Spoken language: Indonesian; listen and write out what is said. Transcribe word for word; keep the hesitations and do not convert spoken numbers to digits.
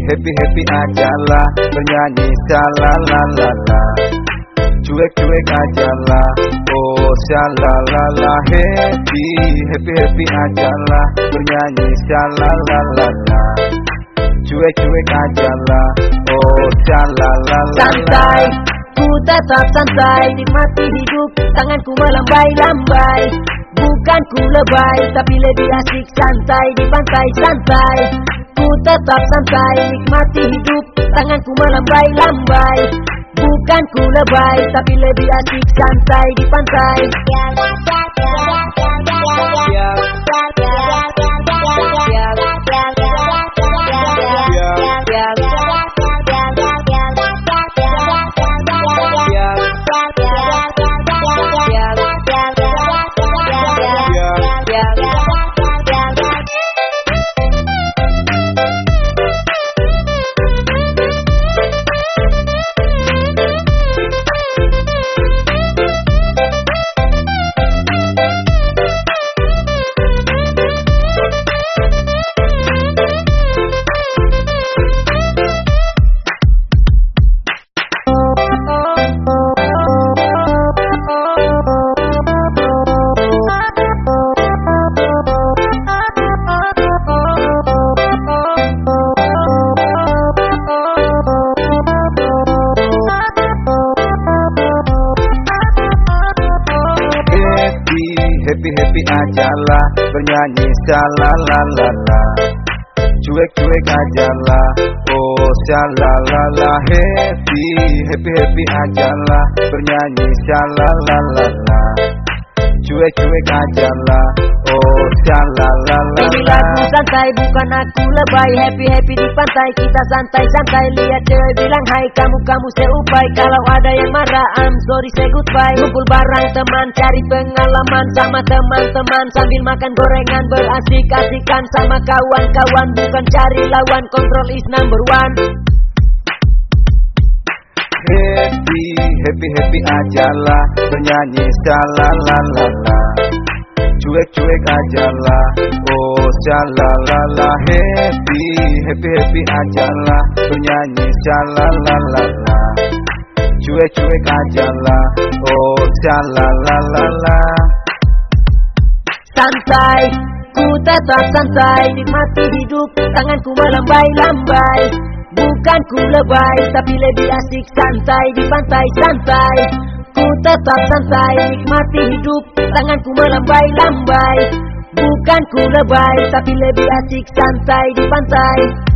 happy-happy ajalah, bernyanyi syalalala. Cuek-cuek ajalah, oh syalalala. Happy, happy-happy ajalah, bernyanyi syalalala. Cuek-cuek ajalah, oh syalalala. Santai, ku tetap santai, nikmati hidup, tanganku melambai-lambai. Bukan ku lebay, tapi lebih asik santai di pantai santai. Ku tetap santai, nikmati hidup, tanganku melambai-lambai. Bukan ku lebay, tapi lebih asik santai di pantai. Happy-happy ajalah, bernyanyi syalalala. Cuek-cuek ajalah, oh syalalala. Happy, happy-happy ajalah, bernyanyi syalalala. Cuek-cuek ajalah, oh syalalala. Ini lagu santai, bukan aku lebay. Happy-happy di pantai, kita santai-santai. Lihat cewek bilang hai, kamu-kamu seupai. Kalau ada yang marah, I'm sorry say goodbye. Ngumpul bareng teman, cari pengalaman sama teman-teman. Sambil makan gorengan, berasik-asikan sama kawan-kawan. Bukan cari lawan, control is number one. Happy, happy-happy ajalah, bernyanyi syalalala. Cuek-cuek ajalah, oh syalalala. Happy, happy-happy ajalah, bernyanyi syalalala. Cuek-cuek ajalah, oh syalalala. Santai, ku tetap santai, nikmati hidup, tanganku melambai-lambai. Bukan ku lebay, tapi lebih asik santai di pantai santai. Ku tetap santai, nikmati hidup, tanganku melambai-lambai. Bukan ku lebay, tapi lebih asik santai di pantai.